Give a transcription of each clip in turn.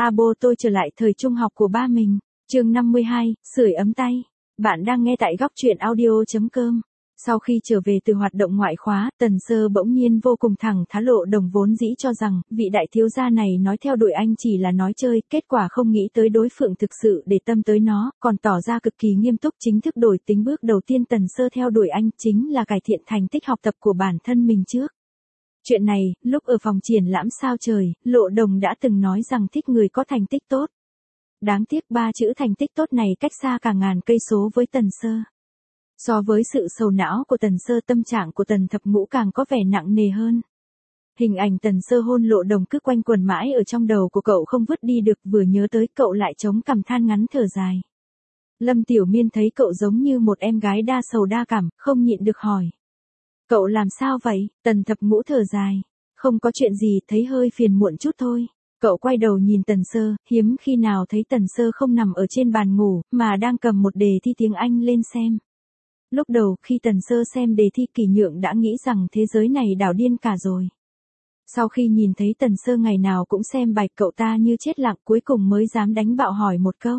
Abo tôi trở lại thời trung học của ba mình. Chương 52, sưởi ấm tay. Bạn đang nghe tại góc truyện audio.com. Sau khi trở về từ hoạt động ngoại khóa, Tần Sơ bỗng nhiên vô cùng thẳng thắn Lộ Đồng vốn dĩ cho rằng, vị đại thiếu gia này nói theo đuổi anh chỉ là nói chơi, kết quả không nghĩ tới đối phương thực sự để tâm tới nó, còn tỏ ra cực kỳ nghiêm túc chính thức đổi tính bước đầu tiên Tần Sơ theo đuổi anh chính là cải thiện thành tích học tập của bản thân mình trước. Chuyện này, lúc ở phòng triển lãm sao trời, Lộ Đồng đã từng nói rằng thích người có thành tích tốt. Đáng tiếc ba chữ thành tích tốt này cách xa cả ngàn cây số với Tần Sơ. So với sự sầu não của Tần Sơ, tâm trạng của Tần Thập Ngũ càng có vẻ nặng nề hơn. Hình ảnh Tần Sơ hôn Lộ Đồng cứ quanh quẩn mãi ở trong đầu của cậu không vứt đi được, vừa nhớ tới cậu lại chống cằm than ngắn thở dài. Lâm Tiểu Miên thấy cậu giống như một em gái đa sầu đa cảm, không nhịn được hỏi. Cậu làm sao vậy? Tần Thập Ngũ thở dài. Không có chuyện gì, thấy hơi phiền muộn chút thôi. Cậu quay đầu nhìn Tần Sơ, hiếm khi nào thấy Tần Sơ không nằm ở trên bàn ngủ, mà đang cầm một đề thi tiếng Anh lên xem. Lúc đầu khi Tần Sơ xem đề thi Kỷ Nhượng đã nghĩ rằng thế giới này đảo điên cả rồi. Sau khi nhìn thấy Tần Sơ ngày nào cũng xem bài, cậu ta như chết lặng, cuối cùng mới dám đánh bạo hỏi một câu.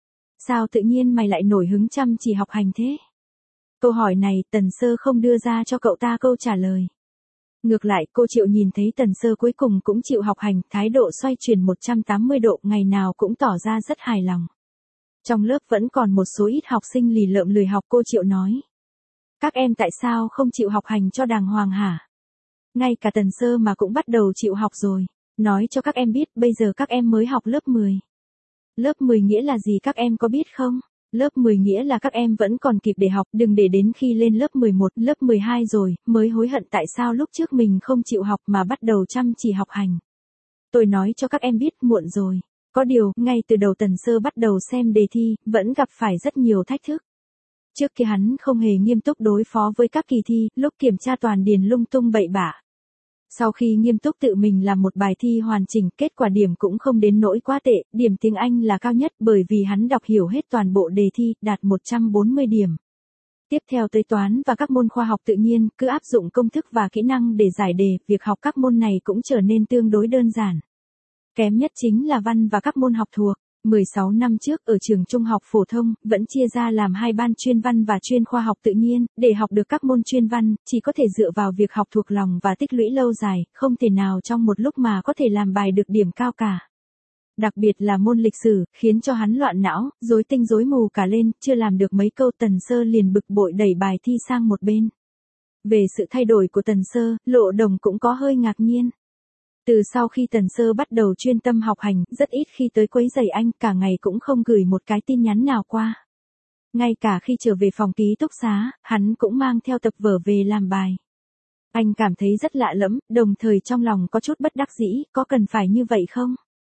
Sao tự nhiên mày lại nổi hứng chăm chỉ học hành thế? Câu hỏi này Tần Sơ không đưa ra cho cậu ta câu trả lời. Ngược lại cô Triệu nhìn thấy Tần Sơ cuối cùng cũng chịu học hành, thái độ xoay chuyển 180 độ, ngày nào cũng tỏ ra rất hài lòng. Trong lớp vẫn còn một số ít học sinh lì lợm lười học, cô Triệu nói. Các em tại sao không chịu học hành cho đàng hoàng hả? Ngay cả Tần Sơ mà cũng bắt đầu chịu học rồi. Nói cho các em biết, bây giờ các em mới học lớp 10. Lớp 10 nghĩa là gì các em có biết không? Lớp 10 nghĩa là các em vẫn còn kịp để học, đừng để đến khi lên lớp 11, lớp 12 rồi, mới hối hận tại sao lúc trước mình không chịu học mà bắt đầu chăm chỉ học hành. Tôi nói cho các em biết, muộn rồi. Có điều, ngay từ đầu Tần Sơ bắt đầu xem đề thi, vẫn gặp phải rất nhiều thách thức. Trước kia hắn không hề nghiêm túc đối phó với các kỳ thi, lúc kiểm tra toàn điền lung tung bậy bạ. Sau khi nghiêm túc tự mình làm một bài thi hoàn chỉnh, kết quả điểm cũng không đến nỗi quá tệ, điểm tiếng Anh là cao nhất bởi vì hắn đọc hiểu hết toàn bộ đề thi, đạt 140 điểm. Tiếp theo tới toán và các môn khoa học tự nhiên, cứ áp dụng công thức và kỹ năng để giải đề, việc học các môn này cũng trở nên tương đối đơn giản. Kém nhất chính là văn và các môn học thuộc. 16 năm trước ở trường trung học phổ thông, vẫn chia ra làm hai ban chuyên văn và chuyên khoa học tự nhiên, để học được các môn chuyên văn, chỉ có thể dựa vào việc học thuộc lòng và tích lũy lâu dài, không thể nào trong một lúc mà có thể làm bài được điểm cao cả. Đặc biệt là môn lịch sử, khiến cho hắn loạn não, rối tinh rối mù cả lên, chưa làm được mấy câu Tần Sơ liền bực bội đẩy bài thi sang một bên. Về sự thay đổi của Tần Sơ, Lộ Đồng cũng có hơi ngạc nhiên. Từ sau khi Tần Sơ bắt đầu chuyên tâm học hành, rất ít khi tới quấy rầy anh, cả ngày cũng không gửi một cái tin nhắn nào qua. Ngay cả khi trở về phòng ký túc xá, hắn cũng mang theo tập vở về làm bài. Anh cảm thấy rất lạ lẫm, đồng thời trong lòng có chút bất đắc dĩ, có cần phải như vậy không?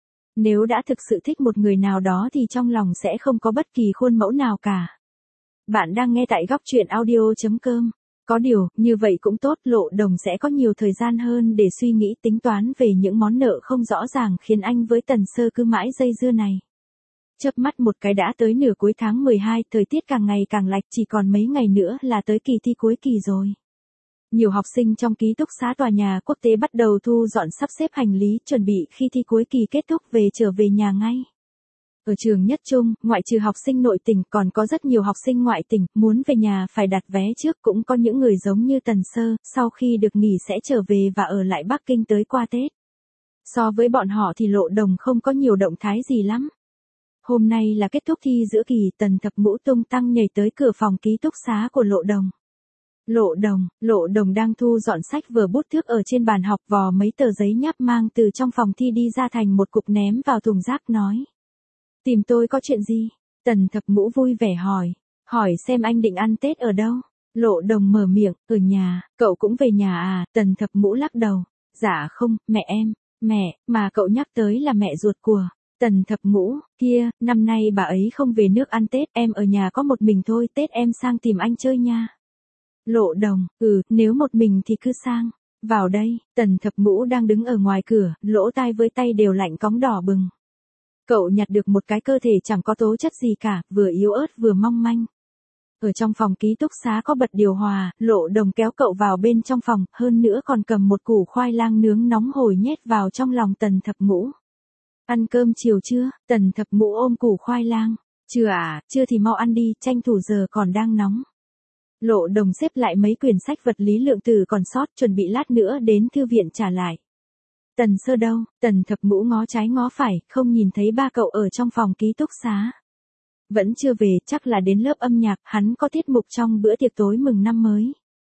Nếu đã thực sự thích một người nào đó thì trong lòng sẽ không có bất kỳ khuôn mẫu nào cả. Bạn đang nghe tại góc truyện audio.com. Có điều, như vậy cũng tốt, Lộ Đồng sẽ có nhiều thời gian hơn để suy nghĩ tính toán về những món nợ không rõ ràng khiến anh với Tần Sơ cứ mãi dây dưa này. Chớp mắt một cái đã tới nửa cuối tháng 12, thời tiết càng ngày càng lạnh, chỉ còn mấy ngày nữa là tới kỳ thi cuối kỳ rồi. Nhiều học sinh trong ký túc xá tòa nhà quốc tế bắt đầu thu dọn sắp xếp hành lý, chuẩn bị khi thi cuối kỳ kết thúc trở về nhà ngay. Ở trường Nhất Trung, ngoại trừ học sinh nội tỉnh còn có rất nhiều học sinh ngoại tỉnh, muốn về nhà phải đặt vé trước, cũng có những người giống như Tần Sơ, sau khi được nghỉ sẽ trở về và ở lại Bắc Kinh tới qua Tết. So với bọn họ thì Lộ Đồng không có nhiều động thái gì lắm. Hôm nay là kết thúc thi giữa kỳ, Tần Thập Ngũ tung tăng nhảy tới cửa phòng ký túc xá của Lộ Đồng. Lộ Đồng đang thu dọn sách vở bút thước ở trên bàn học, vò mấy tờ giấy nháp mang từ trong phòng thi đi ra thành một cục ném vào thùng rác nói. Tìm tôi có chuyện gì? Tần Thập Ngũ vui vẻ hỏi xem anh định ăn Tết ở đâu? Lộ Đồng mở miệng, ở nhà, cậu cũng về nhà à? Tần Thập Ngũ lắc đầu, dạ không, mẹ em, mẹ, mà cậu nhắc tới là mẹ ruột của Tần Thập Ngũ, kia, năm nay bà ấy không về nước ăn Tết, em ở nhà có một mình thôi, Tết em sang tìm anh chơi nha. Lộ Đồng, nếu một mình thì cứ sang, vào đây. Tần Thập Ngũ đang đứng ở ngoài cửa, lỗ tai với tay đều lạnh cóng đỏ bừng. Cậu nhặt được một cái cơ thể chẳng có tố chất gì cả, vừa yếu ớt vừa mong manh. Ở trong phòng ký túc xá có bật điều hòa, Lộ Đồng kéo cậu vào bên trong phòng, hơn nữa còn cầm một củ khoai lang nướng nóng hổi nhét vào trong lòng Tần Thập Ngũ. Ăn cơm chiều chưa? Tần Thập Ngũ ôm củ khoai lang. Chưa à, chưa thì mau ăn đi, tranh thủ giờ còn đang nóng. Lộ Đồng xếp lại mấy quyển sách vật lý lượng tử còn sót, chuẩn bị lát nữa đến thư viện trả lại. Tần Sơ đâu? Tần Thập Ngũ ngó trái ngó phải, không nhìn thấy ba cậu ở trong phòng ký túc xá. Vẫn chưa về, chắc là đến lớp âm nhạc, hắn có tiết mục trong bữa tiệc tối mừng năm mới.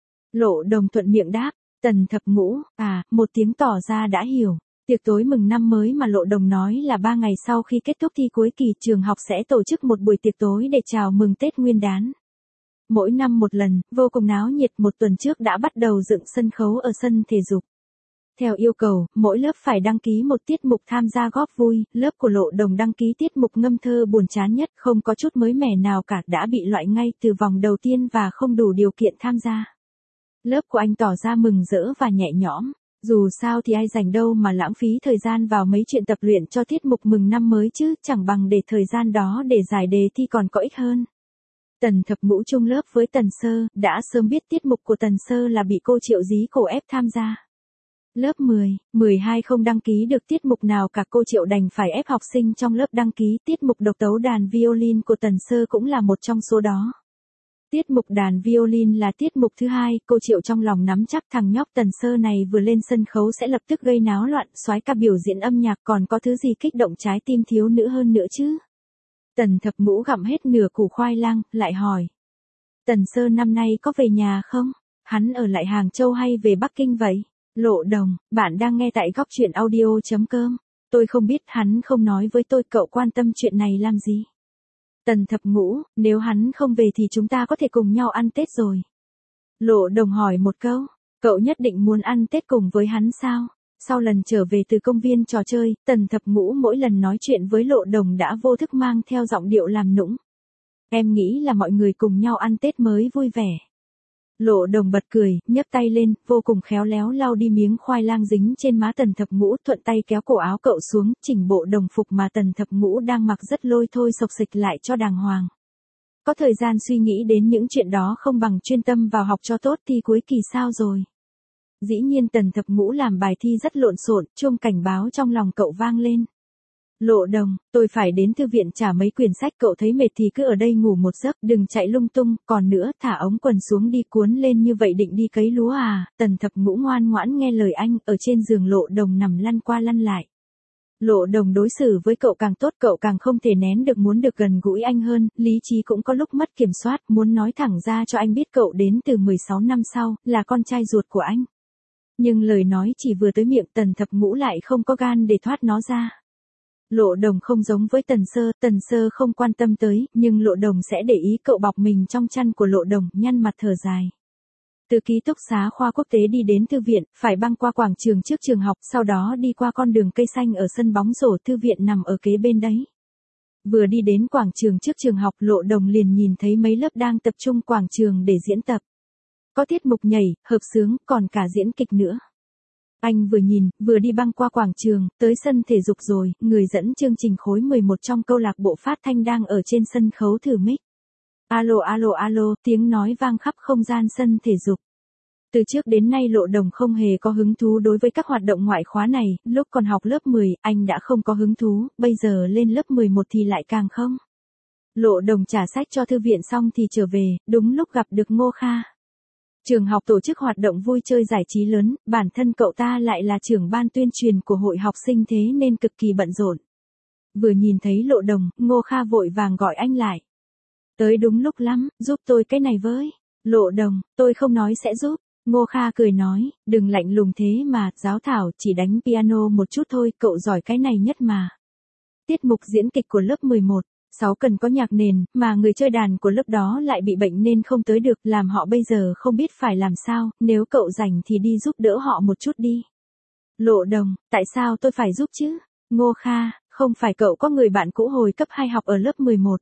Lộ Đồng thuận miệng đáp. Tần Thập Ngũ, một tiếng tỏ ra đã hiểu. Tiệc tối mừng năm mới mà Lộ Đồng nói là 3 ngày sau khi kết thúc thi cuối kỳ trường học sẽ tổ chức một buổi tiệc tối để chào mừng Tết Nguyên đán. Mỗi năm một lần, vô cùng náo nhiệt, một tuần trước đã bắt đầu dựng sân khấu ở sân thể dục. Theo yêu cầu, mỗi lớp phải đăng ký một tiết mục tham gia góp vui, lớp của Lộ Đồng đăng ký tiết mục ngâm thơ buồn chán nhất, không có chút mới mẻ nào cả, đã bị loại ngay từ vòng đầu tiên và không đủ điều kiện tham gia. Lớp của anh tỏ ra mừng rỡ và nhẹ nhõm. Dù sao thì ai rảnh đâu mà lãng phí thời gian vào mấy chuyện tập luyện cho tiết mục mừng năm mới chứ, chẳng bằng để thời gian đó để giải đề thi còn có ích hơn. Tần Thập Ngũ chung lớp với Tần Sơ, đã sớm biết tiết mục của Tần Sơ là bị cô Triệu Dí cổ ép tham gia. Lớp 10, 12 không đăng ký được tiết mục nào cả, cô Triệu đành phải ép học sinh trong lớp đăng ký. Tiết mục độc tấu đàn violin của Tần Sơ cũng là một trong số đó. Tiết mục đàn violin là tiết mục thứ hai, cô Triệu trong lòng nắm chắc thằng nhóc Tần Sơ này vừa lên sân khấu sẽ lập tức gây náo loạn, soái ca biểu diễn âm nhạc, còn có thứ gì kích động trái tim thiếu nữ hơn nữa chứ. Tần Thập Ngũ gặm hết nửa củ khoai lang, lại hỏi. Tần Sơ năm nay có về nhà không? Hắn ở lại Hàng Châu hay về Bắc Kinh vậy? Lộ Đồng, bạn đang nghe tại góc truyện audio.com. Tôi không biết, hắn không nói với tôi, cậu quan tâm chuyện này làm gì? Tần Thập Ngũ, nếu hắn không về thì chúng ta có thể cùng nhau ăn Tết rồi. Lộ Đồng hỏi một câu, cậu nhất định muốn ăn Tết cùng với hắn sao? Sau lần trở về từ công viên trò chơi, Tần Thập Ngũ mỗi lần nói chuyện với Lộ Đồng đã vô thức mang theo giọng điệu làm nũng. Em nghĩ là mọi người cùng nhau ăn Tết mới vui vẻ. Lộ Đồng bật cười, nhấc tay lên, vô cùng khéo léo lau đi miếng khoai lang dính trên má Tần Thập Ngũ, thuận tay kéo cổ áo cậu xuống, chỉnh bộ đồng phục mà Tần Thập Ngũ đang mặc rất lôi thôi xộc xịch lại cho đàng hoàng. Có thời gian suy nghĩ đến những chuyện đó không bằng chuyên tâm vào học cho tốt, thi cuối kỳ sao rồi. Dĩ nhiên Tần Thập Ngũ làm bài thi rất lộn xộn, chuông cảnh báo trong lòng cậu vang lên. Lộ Đồng, tôi phải đến thư viện trả mấy quyển sách, cậu thấy mệt thì cứ ở đây ngủ một giấc, đừng chạy lung tung, còn nữa thả ống quần xuống đi, cuốn lên như vậy định đi cấy lúa à? Tần Thập Ngũ ngoan ngoãn nghe lời anh, ở trên giường Lộ Đồng nằm lăn qua lăn lại. Lộ Đồng đối xử với cậu càng tốt, cậu càng không thể nén được muốn được gần gũi anh hơn, lý trí cũng có lúc mất kiểm soát, muốn nói thẳng ra cho anh biết cậu đến từ 16 năm sau, là con trai ruột của anh. Nhưng lời nói chỉ vừa tới miệng, Tần Thập Ngũ lại không có gan để thoát nó ra. Lộ Đồng không giống với Tần Sơ không quan tâm tới, nhưng Lộ Đồng sẽ để ý, cậu bọc mình trong chăn của Lộ Đồng, nhăn mặt thở dài. Từ ký túc xá khoa quốc tế đi đến thư viện, phải băng qua quảng trường trước trường học, sau đó đi qua con đường cây xanh ở sân bóng rổ, thư viện nằm ở kế bên đấy. Vừa đi đến quảng trường trước trường học, Lộ Đồng liền nhìn thấy mấy lớp đang tập trung quảng trường để diễn tập. Có tiết mục nhảy, hợp xướng, còn cả diễn kịch nữa. Anh vừa nhìn, vừa đi băng qua quảng trường, tới sân thể dục rồi, người dẫn chương trình khối 11 trong câu lạc bộ phát thanh đang ở trên sân khấu thử mic. Alo alo alo, tiếng nói vang khắp không gian sân thể dục. Từ trước đến nay Lộ Đồng không hề có hứng thú đối với các hoạt động ngoại khóa này, lúc còn học lớp 10, anh đã không có hứng thú, bây giờ lên lớp 11 thì lại càng không. Lộ Đồng trả sách cho thư viện xong thì trở về, đúng lúc gặp được Ngô Kha. Trường học tổ chức hoạt động vui chơi giải trí lớn, bản thân cậu ta lại là trưởng ban tuyên truyền của hội học sinh thế nên cực kỳ bận rộn. Vừa nhìn thấy Lộ Đồng, Ngô Kha vội vàng gọi anh lại. Tới đúng lúc lắm, giúp tôi cái này với. Lộ Đồng, tôi không nói sẽ giúp. Ngô Kha cười nói, đừng lạnh lùng thế mà, giáo thảo chỉ đánh piano một chút thôi, cậu giỏi cái này nhất mà. Tiết mục diễn kịch của lớp 11. 6 cần có nhạc nền, mà người chơi đàn của lớp đó lại bị bệnh nên không tới được, làm họ bây giờ không biết phải làm sao, nếu cậu rảnh thì đi giúp đỡ họ một chút đi. Lộ Đồng, tại sao tôi phải giúp chứ? Ngô Kha, không phải cậu có người bạn cũ hồi cấp 2 học ở lớp 11.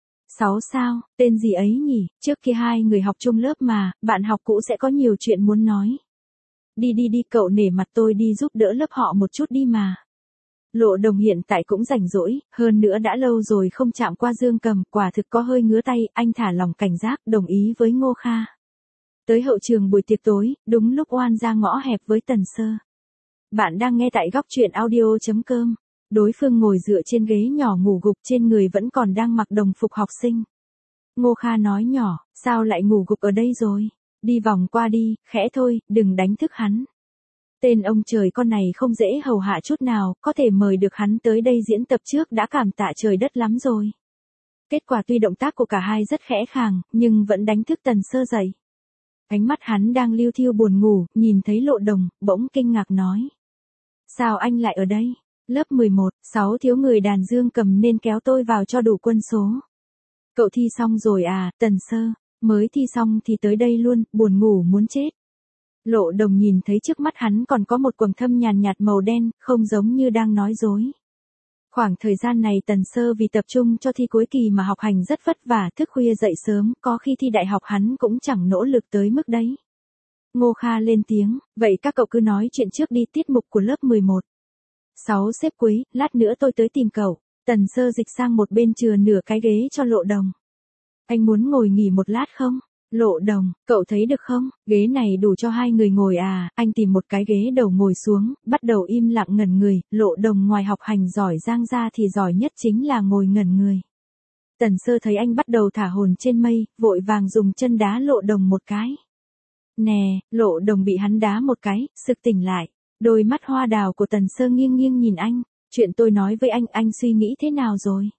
6 sao, tên gì ấy nhỉ, trước kia hai người học chung lớp mà, bạn học cũ sẽ có nhiều chuyện muốn nói. Đi đi đi, cậu nể mặt tôi đi giúp đỡ lớp họ một chút đi mà. Lộ Đồng hiện tại cũng rảnh rỗi, hơn nữa đã lâu rồi không chạm qua Dương Cầm, quả thực có hơi ngứa tay, anh thả lòng cảnh giác, đồng ý với Ngô Kha. Tới hậu trường buổi tiệc tối, đúng lúc oan ra ngõ hẹp với Tần Sơ. Bạn đang nghe tại góc truyện audio.com. Đối phương ngồi dựa trên ghế nhỏ ngủ gục, trên người vẫn còn đang mặc đồng phục học sinh. Ngô Kha nói nhỏ, sao lại ngủ gục ở đây rồi? Đi vòng qua đi, khẽ thôi, đừng đánh thức hắn. Tên ông trời con này không dễ hầu hạ chút nào, có thể mời được hắn tới đây diễn tập trước đã cảm tạ trời đất lắm rồi. Kết quả tuy động tác của cả hai rất khẽ khàng, nhưng vẫn đánh thức Tần Sơ dậy. Ánh mắt hắn đang liêu thiêu buồn ngủ, nhìn thấy Lộ Đồng, bỗng kinh ngạc nói. Sao anh lại ở đây? Lớp 11, 6 thiếu người đàn Dương Cầm nên kéo tôi vào cho đủ quân số. Cậu thi xong rồi à, Tần Sơ? Mới thi xong thì tới đây luôn, buồn ngủ muốn chết. Lộ Đồng nhìn thấy trước mắt hắn còn có một quầng thâm nhàn nhạt màu đen, không giống như đang nói dối. Khoảng thời gian này Tần Sơ vì tập trung cho thi cuối kỳ mà học hành rất vất vả, thức khuya dậy sớm, có khi thi đại học hắn cũng chẳng nỗ lực tới mức đấy. Ngô Kha lên tiếng, vậy các cậu cứ nói chuyện trước đi, tiết mục của lớp 11. 6 xếp cuối, lát nữa tôi tới tìm cậu. Tần Sơ dịch sang một bên chừa nửa cái ghế cho Lộ Đồng. Anh muốn ngồi nghỉ một lát không? Lộ Đồng, cậu thấy được không? Ghế này đủ cho 2 người ngồi à? Anh tìm một cái ghế đầu ngồi xuống, bắt đầu im lặng ngẩn người. Lộ Đồng ngoài học hành giỏi giang ra thì giỏi nhất chính là ngồi ngẩn người. Tần Sơ thấy anh bắt đầu thả hồn trên mây, vội vàng dùng chân đá Lộ Đồng một cái. Nè, Lộ Đồng bị hắn đá một cái, sực tỉnh lại. Đôi mắt hoa đào của Tần Sơ nghiêng nghiêng nhìn anh. Chuyện tôi nói với anh suy nghĩ thế nào rồi?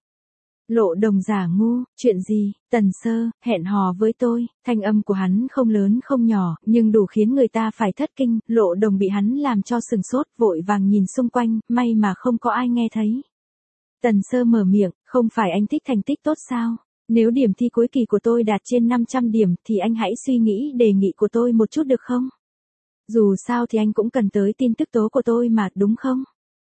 Lộ Đồng giả ngu, chuyện gì? Tần Sơ, hẹn hò với tôi. Thanh âm của hắn không lớn không nhỏ, nhưng đủ khiến người ta phải thất kinh. Lộ Đồng bị hắn làm cho sừng sốt, vội vàng nhìn xung quanh, may mà không có ai nghe thấy. Tần Sơ mở miệng, không phải anh thích thành tích tốt sao? Nếu điểm thi cuối kỳ của tôi đạt trên 500 điểm thì anh hãy suy nghĩ đề nghị của tôi một chút được không? Dù sao thì anh cũng cần tới tin tức tố của tôi mà, đúng không?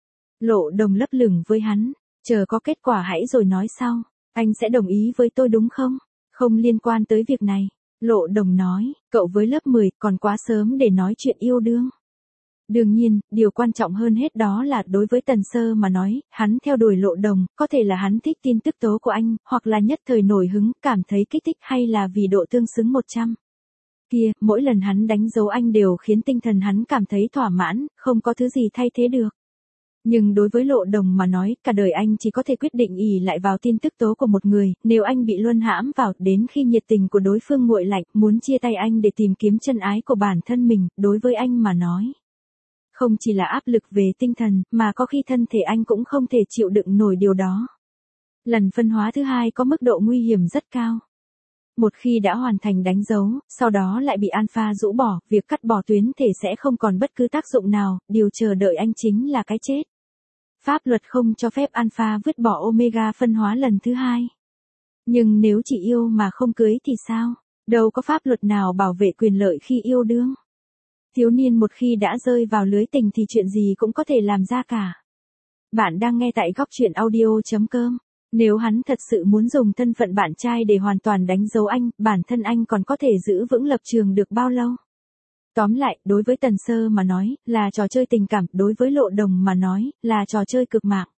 Lộ Đồng lấp lửng với hắn, chờ có kết quả hãy rồi nói sau. Anh sẽ đồng ý với tôi đúng không? Không liên quan tới việc này. Lộ Đồng nói, cậu với lớp 10 còn quá sớm để nói chuyện yêu đương. Đương nhiên, điều quan trọng hơn hết đó là đối với Tần Sơ mà nói, hắn theo đuổi Lộ Đồng, có thể là hắn thích tin tức tố của anh, hoặc là nhất thời nổi hứng, cảm thấy kích thích, hay là vì độ tương xứng 100. Kia, mỗi lần hắn đánh dấu anh đều khiến tinh thần hắn cảm thấy thỏa mãn, không có thứ gì thay thế được. Nhưng đối với Lộ Đồng mà nói, cả đời anh chỉ có thể quyết định ỷ lại vào tin tức tố của một người, nếu anh bị luân hãm vào, đến khi nhiệt tình của đối phương nguội lạnh, muốn chia tay anh để tìm kiếm chân ái của bản thân mình, đối với anh mà nói. Không chỉ là áp lực về tinh thần, mà có khi thân thể anh cũng không thể chịu đựng nổi điều đó. Lần phân hóa thứ hai có mức độ nguy hiểm rất cao. Một khi đã hoàn thành đánh dấu, sau đó lại bị alpha rũ bỏ, việc cắt bỏ tuyến thể sẽ không còn bất cứ tác dụng nào, điều chờ đợi anh chính là cái chết. Pháp luật không cho phép alpha vứt bỏ omega phân hóa lần thứ hai. Nhưng nếu chỉ yêu mà không cưới thì sao? Đâu có pháp luật nào bảo vệ quyền lợi khi yêu đương. Thiếu niên một khi đã rơi vào lưới tình thì chuyện gì cũng có thể làm ra cả. Bạn đang nghe tại góc truyện audio.com. Nếu hắn thật sự muốn dùng thân phận bạn trai để hoàn toàn đánh dấu anh, bản thân anh còn có thể giữ vững lập trường được bao lâu? Tóm lại, đối với Tần Sơ mà nói, là trò chơi tình cảm, đối với Lộ Đồng mà nói, là trò chơi cực mạng.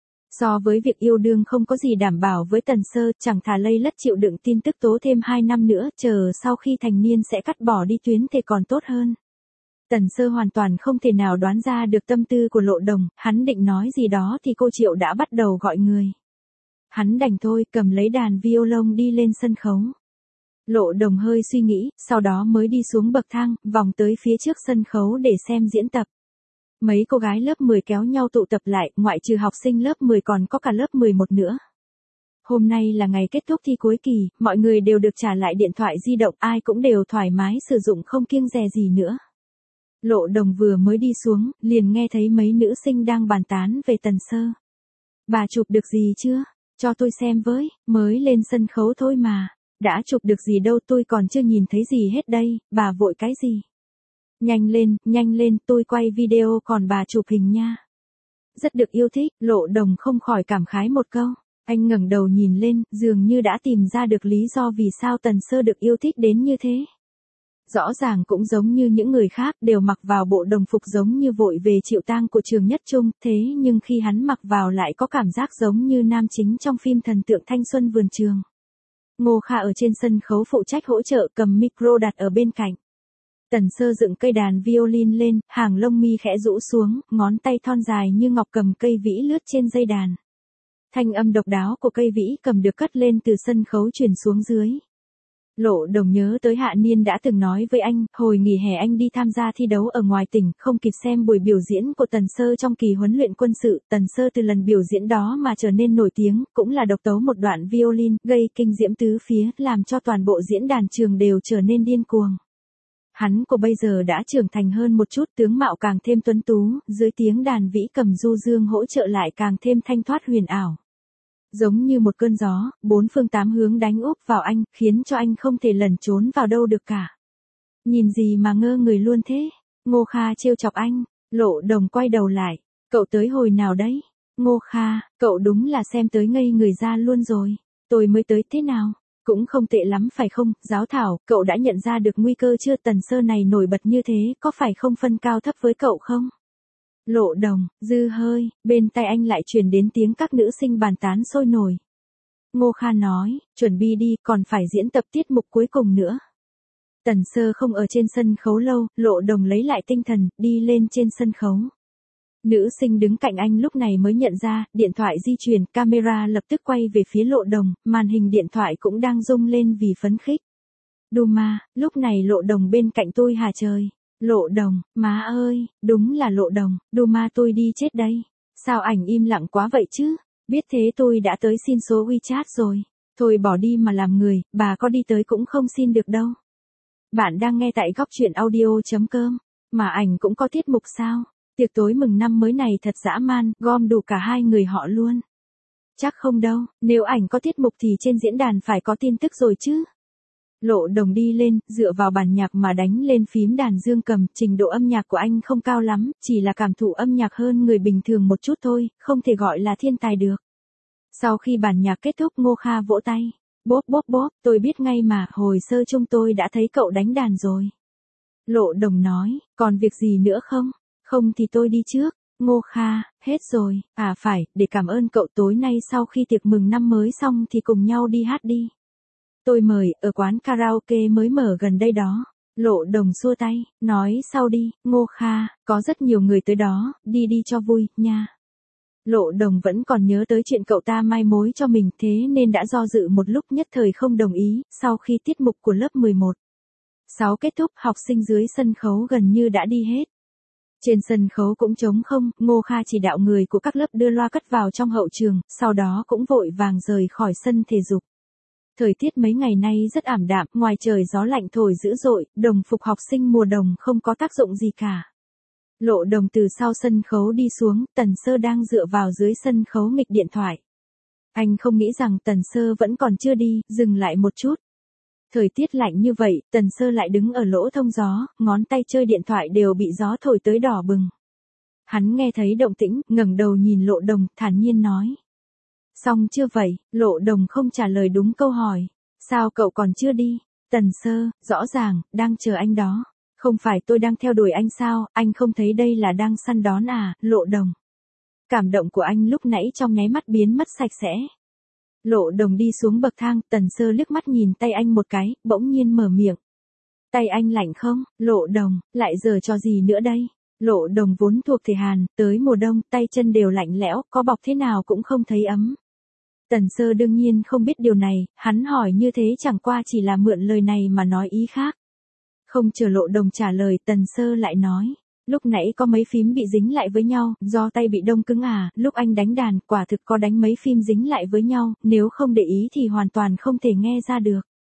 So với việc yêu đương không có gì đảm bảo với Tần Sơ, chẳng thà lây lất chịu đựng tin tức tố thêm 2 năm nữa, chờ sau khi thành niên sẽ cắt bỏ đi tuyến thì còn tốt hơn. Tần Sơ hoàn toàn không thể nào đoán ra được tâm tư của Lộ Đồng, hắn định nói gì đó thì cô Triệu đã bắt đầu gọi người. Hắn đành thôi, cầm lấy đàn violon đi lên sân khấu. Lộ Đồng hơi suy nghĩ, sau đó mới đi xuống bậc thang, vòng tới phía trước sân khấu để xem diễn tập. Mấy cô gái lớp 10 kéo nhau tụ tập lại, ngoại trừ học sinh lớp 10 còn có cả lớp 11 nữa. Hôm nay là ngày kết thúc thi cuối kỳ, mọi người đều được trả lại điện thoại di động, ai cũng đều thoải mái sử dụng không kiêng dè gì nữa. Lộ Đồng vừa mới đi xuống, liền nghe thấy mấy nữ sinh đang bàn tán về Tần Sơ. Bà chụp được gì chưa? Cho tôi xem với, mới lên sân khấu thôi mà. Đã chụp được gì đâu, tôi còn chưa nhìn thấy gì hết đây, bà vội cái gì? Nhanh lên, tôi quay video còn bà chụp hình nha. Rất được yêu thích, Lộ Đồng không khỏi cảm khái một câu. Anh ngẩng đầu nhìn lên, dường như đã tìm ra được lý do vì sao Tần Sơ được yêu thích đến như thế. Rõ ràng cũng giống như những người khác, đều mặc vào bộ đồng phục giống như vội về chịu tang của Trường Nhất Trung, thế nhưng khi hắn mặc vào lại có cảm giác giống như nam chính trong phim Thần tượng thanh xuân vườn trường. Ngô Kha ở trên sân khấu phụ trách hỗ trợ, cầm micro đặt ở bên cạnh. Tần Sơ dựng cây đàn violin lên, hàng lông mi khẽ rũ xuống, ngón tay thon dài như ngọc cầm cây vĩ lướt trên dây đàn. Thanh âm độc đáo của cây vĩ cầm được cất lên từ sân khấu truyền xuống dưới. Lộ Đồng nhớ tới Hạ Niên đã từng nói với anh, hồi nghỉ hè anh đi tham gia thi đấu ở ngoài tỉnh, không kịp xem buổi biểu diễn của Tần Sơ trong kỳ huấn luyện quân sự. Tần Sơ từ lần biểu diễn đó mà trở nên nổi tiếng, cũng là độc tấu một đoạn violin, gây kinh diễm tứ phía, làm cho toàn bộ diễn đàn trường đều trở nên điên cuồng. Hắn của bây giờ đã trưởng thành hơn một chút, tướng mạo càng thêm tuấn tú, dưới tiếng đàn vĩ cầm du dương hỗ trợ lại càng thêm thanh thoát huyền ảo. Giống như một cơn gió, bốn phương tám hướng đánh úp vào anh, khiến cho anh không thể lẩn trốn vào đâu được cả. Nhìn gì mà ngơ người luôn thế? Ngô Kha trêu chọc anh. Lộ Đồng quay đầu lại. Cậu tới hồi nào đấy? Ngô Kha, cậu đúng là xem tới ngây người ra luôn rồi. Tôi mới tới thế nào? Cũng không tệ lắm phải không? Giáo Thảo, cậu đã nhận ra được nguy cơ chưa? Tần Sơ này nổi bật như thế, có phải không phân cao thấp với cậu không? Lộ Đồng, dư hơi, bên tai anh lại truyền đến tiếng các nữ sinh bàn tán sôi nổi. Ngô Kha nói, chuẩn bị đi, còn phải diễn tập tiết mục cuối cùng nữa. Tần Sơ không ở trên sân khấu lâu, Lộ Đồng lấy lại tinh thần, đi lên trên sân khấu. Nữ sinh đứng cạnh anh lúc này mới nhận ra, điện thoại di chuyển, camera lập tức quay về phía Lộ Đồng, màn hình điện thoại cũng đang rung lên vì phấn khích. Duma, lúc này Lộ Đồng bên cạnh tôi hả trời. Lộ Đồng, má ơi, đúng là Lộ Đồng, Duma tôi đi chết đây. Sao ảnh im lặng quá vậy chứ? Biết thế tôi đã tới xin số WeChat rồi. Thôi bỏ đi mà làm người, bà có đi tới cũng không xin được đâu. Bạn đang nghe tại góc truyện audio.com. Mà ảnh cũng có tiết mục sao? Tiệc tối mừng năm mới này thật dã man, gom đủ cả hai người họ luôn. Chắc không đâu, nếu ảnh có tiết mục thì trên diễn đàn phải có tin tức rồi chứ. Lộ Đồng đi lên, dựa vào bản nhạc mà đánh lên phím đàn dương cầm, trình độ âm nhạc của anh không cao lắm, chỉ là cảm thụ âm nhạc hơn người bình thường một chút thôi, không thể gọi là thiên tài được. Sau khi bản nhạc kết thúc Ngô Kha vỗ tay. Bốp bốp bốp, tôi biết ngay mà, hồi sơ chung tôi đã thấy cậu đánh đàn rồi. Lộ Đồng nói, còn việc gì nữa không? Không thì tôi đi trước. Ngô Kha, hết rồi, à phải, để cảm ơn cậu tối nay sau khi tiệc mừng năm mới xong thì cùng nhau đi hát đi. Tôi mời, ở quán karaoke mới mở gần đây đó. Lộ Đồng xua tay, nói sau đi, Ngô Kha, có rất nhiều người tới đó, đi đi cho vui, nha. Lộ Đồng vẫn còn nhớ tới chuyện cậu ta mai mối cho mình, thế nên đã do dự một lúc nhất thời không đồng ý. Sau khi tiết mục của lớp 11/6 kết thúc, học sinh dưới sân khấu gần như đã đi hết. Trên sân khấu cũng trống không, Ngô Kha chỉ đạo người của các lớp đưa loa cất vào trong hậu trường, sau đó cũng vội vàng rời khỏi sân thể dục. Thời tiết mấy ngày nay rất ảm đạm, ngoài trời gió lạnh thổi dữ dội, đồng phục học sinh mùa đông không có tác dụng gì cả. Lộ Đồng từ sau sân khấu đi xuống, Tần Sơ đang dựa vào dưới sân khấu nghịch điện thoại. Anh không nghĩ rằng Tần Sơ vẫn còn chưa đi, dừng lại một chút. Thời tiết lạnh như vậy, Tần Sơ lại đứng ở lỗ thông gió, ngón tay chơi điện thoại đều bị gió thổi tới đỏ bừng. Hắn nghe thấy động tĩnh, ngẩng đầu nhìn Lộ Đồng, thản nhiên nói. Xong chưa vậy? Lộ Đồng không trả lời đúng câu hỏi. Sao cậu còn chưa đi? Tần Sơ, rõ ràng, đang chờ anh đó. Không phải tôi đang theo đuổi anh sao, anh không thấy đây là đang săn đón à, Lộ Đồng. Cảm động của anh lúc nãy trong nháy mắt biến mất sạch sẽ. Lộ Đồng đi xuống bậc thang, Tần Sơ liếc mắt nhìn tay anh một cái, bỗng nhiên mở miệng. Tay anh lạnh không? Lộ Đồng, lại giờ cho gì nữa đây? Lộ Đồng vốn thuộc thể Hàn, tới mùa đông, tay chân đều lạnh lẽo, có bọc thế nào cũng không thấy ấm. Tần Sơ đương nhiên không biết điều này, hắn hỏi như thế chẳng qua chỉ là mượn lời này mà nói ý khác. Không chờ Lộ Đồng trả lời, Tần Sơ lại nói. Lúc nãy có mấy phím bị dính lại với nhau, do tay bị đông cứng à, lúc anh đánh đàn, quả thực có đánh mấy phím dính lại với nhau, nếu không để ý thì hoàn toàn không thể nghe ra được.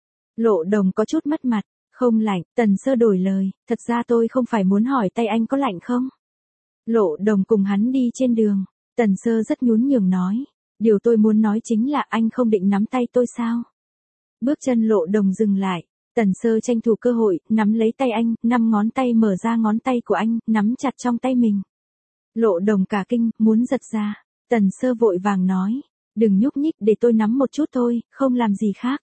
Lộ Đồng có chút mất mặt, không lạnh, Tần Sơ đổi lời, thật ra tôi không phải muốn hỏi tay anh có lạnh không. Lộ Đồng cùng hắn đi trên đường, Tần Sơ rất nhún nhường nói, điều tôi muốn nói chính là anh không định nắm tay tôi sao. Bước chân Lộ Đồng dừng lại. Tần Sơ tranh thủ cơ hội, nắm lấy tay anh, 5 ngón tay mở ra ngón tay của anh, nắm chặt trong tay mình. Lộ Đồng cả kinh, muốn giật ra. Tần Sơ vội vàng nói, đừng nhúc nhích để tôi nắm một chút thôi, không làm gì khác.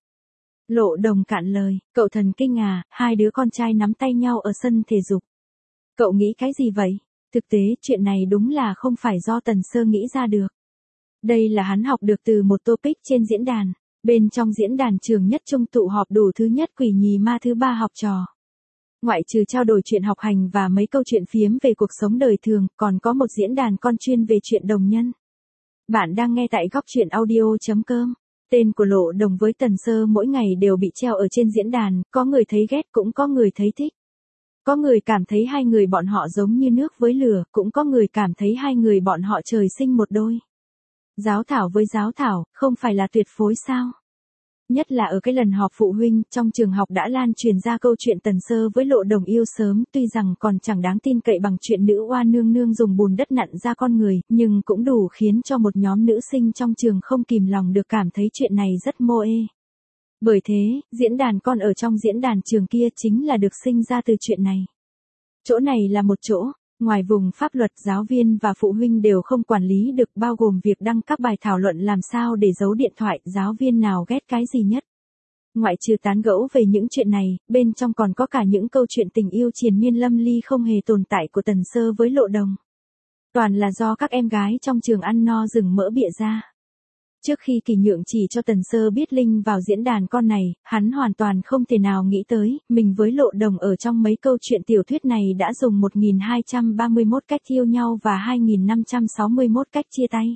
Lộ Đồng cạn lời, cậu thần kinh à, hai đứa con trai nắm tay nhau ở sân thể dục. Cậu nghĩ cái gì vậy? Thực tế, chuyện này đúng là không phải do Tần Sơ nghĩ ra được. Đây là hắn học được từ một topic trên diễn đàn. Bên trong diễn đàn trường nhất trung tụ họp đủ thứ nhất quỷ nhì ma thứ ba học trò. Ngoại trừ trao đổi chuyện học hành và mấy câu chuyện phiếm về cuộc sống đời thường, còn có một diễn đàn con chuyên về chuyện đồng nhân. Bạn đang nghe tại góc chuyện audio.com. Tên của Lộ Đồng với Tần Sơ mỗi ngày đều bị treo ở trên diễn đàn, có người thấy ghét cũng có người thấy thích. Có người cảm thấy hai người bọn họ giống như nước với lửa, cũng có người cảm thấy hai người bọn họ trời sinh một đôi. Giáo thảo với giáo thảo, không phải là tuyệt phối sao? Nhất là ở cái lần họp phụ huynh, trong trường học đã lan truyền ra câu chuyện Tần Sơ với Lộ Đồng yêu sớm, tuy rằng còn chẳng đáng tin cậy bằng chuyện nữ oa nương nương dùng bùn đất nặn ra con người, nhưng cũng đủ khiến cho một nhóm nữ sinh trong trường không kìm lòng được cảm thấy chuyện này rất mô ê. Bởi thế, diễn đàn con ở trong diễn đàn trường kia chính là được sinh ra từ chuyện này. Chỗ này là một chỗ, ngoài vùng pháp luật giáo viên và phụ huynh đều không quản lý được, bao gồm việc đăng các bài thảo luận làm sao để giấu điện thoại, giáo viên nào ghét cái gì nhất. Ngoại trừ tán gẫu về những chuyện này, bên trong còn có cả những câu chuyện tình yêu triền miên lâm ly không hề tồn tại của Tần Sơ với Lộ Đồng. Toàn là do các em gái trong trường ăn no rừng mỡ bịa ra. Trước khi Kỳ Nhượng chỉ cho Tần Sơ biết link vào diễn đàn con này, hắn hoàn toàn không thể nào nghĩ tới, mình với Lộ Đồng ở trong mấy câu chuyện tiểu thuyết này đã dùng 1231 cách yêu nhau và 2561 cách chia tay.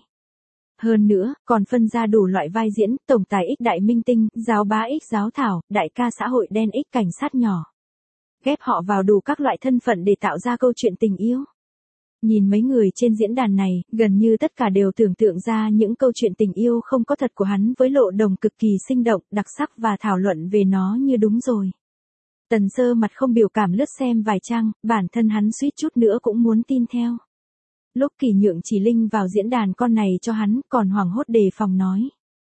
Hơn nữa, còn phân ra đủ loại vai diễn, tổng tài X đại minh tinh, giáo bá X giáo thảo, đại ca xã hội đen X cảnh sát nhỏ. Ghép họ vào đủ các loại thân phận để tạo ra câu chuyện tình yêu. Nhìn mấy người trên diễn đàn này, gần như tất cả đều tưởng tượng ra những câu chuyện tình yêu không có thật của hắn với Lộ Đồng cực kỳ sinh động, đặc sắc và thảo luận về nó như đúng rồi. Tần Sơ mặt không biểu cảm lướt xem vài trang, bản thân hắn suýt chút nữa cũng muốn tin theo. Lúc Kỳ Nhượng chỉ link vào diễn đàn con này cho hắn, còn hoảng hốt đề phòng nói.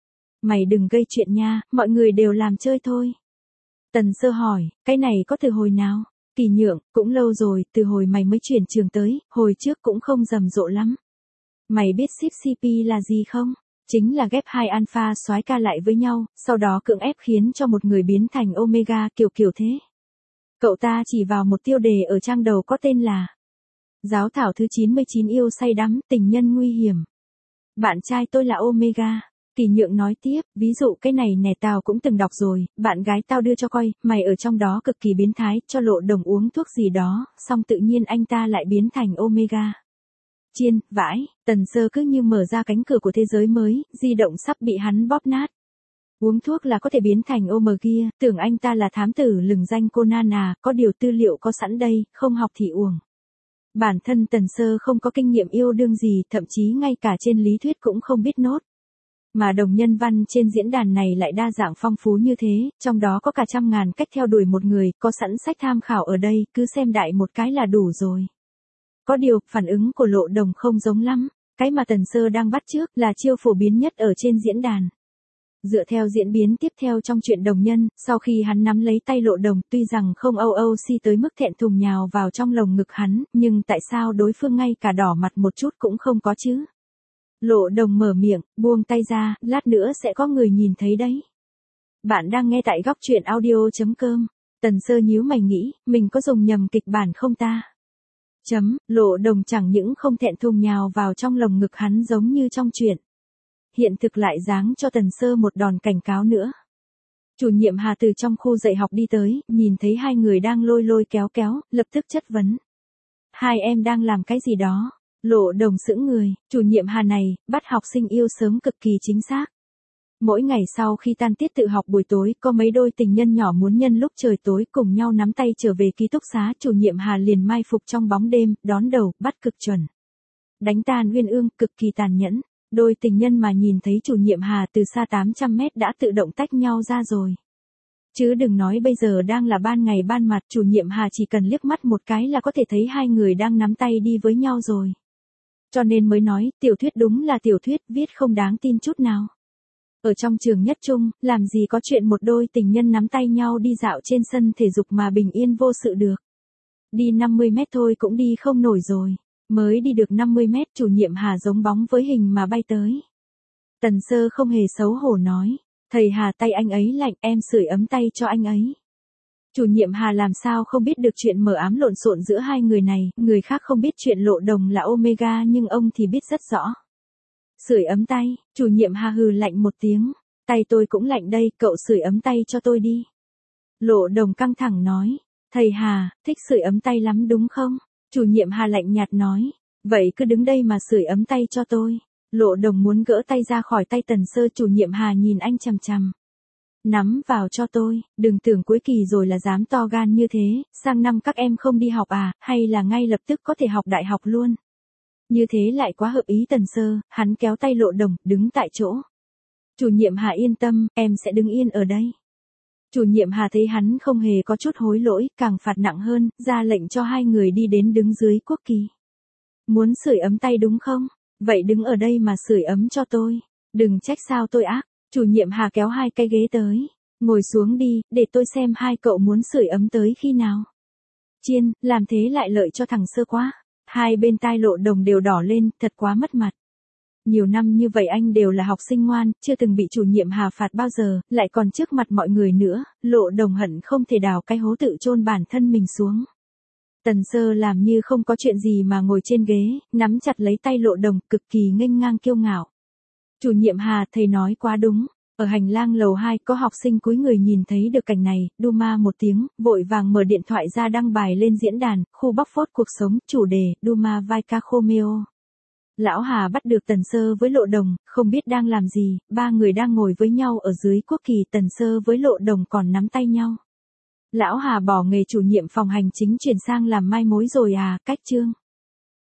Mày đừng gây chuyện nha, mọi người đều làm chơi thôi. Tần Sơ hỏi, cái này có từ hồi nào? Kỳ Nhượng, cũng lâu rồi, từ hồi mày mới chuyển trường tới, hồi trước cũng không rầm rộ lắm. Mày biết ship CP là gì không? Chính là ghép hai alpha soái ca lại với nhau, sau đó cưỡng ép khiến cho một người biến thành omega kiểu thế. Cậu ta chỉ vào một tiêu đề ở trang đầu có tên là Giáo thảo thứ 99 yêu say đắm, tình nhân nguy hiểm. Bạn trai tôi là omega. Kỳ Nhượng nói tiếp, ví dụ cái này nè tao cũng từng đọc rồi, bạn gái tao đưa cho coi, mày ở trong đó cực kỳ biến thái, cho Lộ Đồng uống thuốc gì đó, xong tự nhiên anh ta lại biến thành omega. Chiên, vãi, Tần Sơ cứ như mở ra cánh cửa của thế giới mới, di động sắp bị hắn bóp nát. Uống thuốc là có thể biến thành omega, tưởng anh ta là thám tử lừng danh Conan à, có điều tư liệu có sẵn đây, không học thì uổng. Bản thân Tần Sơ không có kinh nghiệm yêu đương gì, thậm chí ngay cả trên lý thuyết cũng không biết nốt. Mà đồng nhân văn trên diễn đàn này lại đa dạng phong phú như thế, trong đó có cả trăm ngàn cách theo đuổi một người, có sẵn sách tham khảo ở đây, cứ xem đại một cái là đủ rồi. Có điều, phản ứng của Lộ Đồng không giống lắm, cái mà Tần Sơ đang bắt chước là chiêu phổ biến nhất ở trên diễn đàn. Dựa theo diễn biến tiếp theo trong chuyện đồng nhân, sau khi hắn nắm lấy tay Lộ Đồng, tuy rằng không si tới mức thẹn thùng nhào vào trong lồng ngực hắn, nhưng tại sao đối phương ngay cả đỏ mặt một chút cũng không có chứ? Lộ Đồng mở miệng, buông tay ra, lát nữa sẽ có người nhìn thấy đấy. Bạn đang nghe tại góc chuyện audio.com. Tần Sơ nhíu mày nghĩ, mình có dùng nhầm kịch bản không ta? Lộ Đồng chẳng những không thẹn thùng nhào vào trong lồng ngực hắn giống như trong chuyện. Hiện thực lại giáng cho Tần Sơ một đòn cảnh cáo nữa. Chủ nhiệm Hà từ trong khu dạy học đi tới, nhìn thấy hai người đang lôi kéo, lập tức chất vấn. Hai em đang làm cái gì đó? Lộ Đồng sững người, chủ nhiệm Hà này, bắt học sinh yêu sớm cực kỳ chính xác. Mỗi ngày sau khi tan tiết tự học buổi tối, có mấy đôi tình nhân nhỏ muốn nhân lúc trời tối cùng nhau nắm tay trở về ký túc xá, chủ nhiệm Hà liền mai phục trong bóng đêm, đón đầu, bắt cực chuẩn. Đánh tan uyên ương, cực kỳ tàn nhẫn. Đôi tình nhân mà nhìn thấy chủ nhiệm Hà từ xa 800 mét đã tự động tách nhau ra rồi. Chứ đừng nói bây giờ đang là ban ngày ban mặt, chủ nhiệm Hà chỉ cần liếc mắt một cái là có thể thấy hai người đang nắm tay đi với nhau rồi. Cho nên mới nói, tiểu thuyết đúng là tiểu thuyết, viết không đáng tin chút nào. Ở trong trường nhất trung, làm gì có chuyện một đôi tình nhân nắm tay nhau đi dạo trên sân thể dục mà bình yên vô sự được. Đi 50 mét thôi cũng đi không nổi rồi. Mới đi được 50 mét, chủ nhiệm Hà giống bóng với hình mà bay tới. Tần Sơ không hề xấu hổ nói, thầy Hà tay anh ấy lạnh, em sưởi ấm tay cho anh ấy. Chủ nhiệm Hà làm sao không biết được chuyện mờ ám lộn xộn giữa hai người này, người khác không biết chuyện Lộ Đồng là omega nhưng ông thì biết rất rõ. Sưởi ấm tay, chủ nhiệm Hà hừ lạnh một tiếng, tay tôi cũng lạnh đây, cậu sưởi ấm tay cho tôi đi. Lộ Đồng căng thẳng nói, Thầy Hà, thích sưởi ấm tay lắm đúng không? Chủ nhiệm Hà lạnh nhạt nói. Vậy cứ đứng đây mà sưởi ấm tay cho tôi. Lộ Đồng muốn gỡ tay ra khỏi tay Tần Sơ, chủ nhiệm Hà nhìn anh chằm chằm. Nắm vào cho tôi, đừng tưởng cuối kỳ rồi là dám to gan như thế, sang năm các em không đi học à, hay là ngay lập tức có thể học đại học luôn. Như thế lại quá hợp ý Tần Sơ, hắn kéo tay Lộ Đồng, đứng tại chỗ. Chủ nhiệm Hà yên tâm, em sẽ đứng yên ở đây. Chủ nhiệm Hà thấy hắn không hề có chút hối lỗi, càng phạt nặng hơn, ra lệnh cho hai người đi đến đứng dưới quốc kỳ. Muốn sưởi ấm tay đúng không? Vậy đứng ở đây mà sưởi ấm cho tôi. Đừng trách sao tôi ác. Chủ nhiệm Hà kéo hai cái ghế tới. Ngồi xuống đi, để tôi xem hai cậu muốn sưởi ấm tới khi nào. Chiên, làm thế lại lợi cho thằng Sơ quá. Hai bên tai Lộ Đồng đều đỏ lên, thật quá mất mặt. Nhiều năm như vậy anh đều là học sinh ngoan, chưa từng bị chủ nhiệm Hà phạt bao giờ, lại còn trước mặt mọi người nữa, Lộ Đồng hận không thể đào cái hố tự chôn bản thân mình xuống. Tần Sơ làm như không có chuyện gì mà ngồi trên ghế, nắm chặt lấy tay Lộ Đồng, cực kỳ nghênh ngang kiêu ngạo. Chủ nhiệm Hà, thầy nói quá đúng. Ở hành lang lầu 2 có học sinh cúi người nhìn thấy được cảnh này, đu ma một tiếng, vội vàng mở điện thoại ra đăng bài lên diễn đàn, khu bóc phốt cuộc sống, chủ đề, đu ma vai ca Khomeo. Lão Hà bắt được Tần Sơ với Lộ Đồng, không biết đang làm gì, ba người đang ngồi với nhau ở dưới quốc kỳ, Tần Sơ với Lộ Đồng còn nắm tay nhau. Lão Hà bỏ nghề chủ nhiệm phòng hành chính chuyển sang làm mai mối rồi à, cách chương.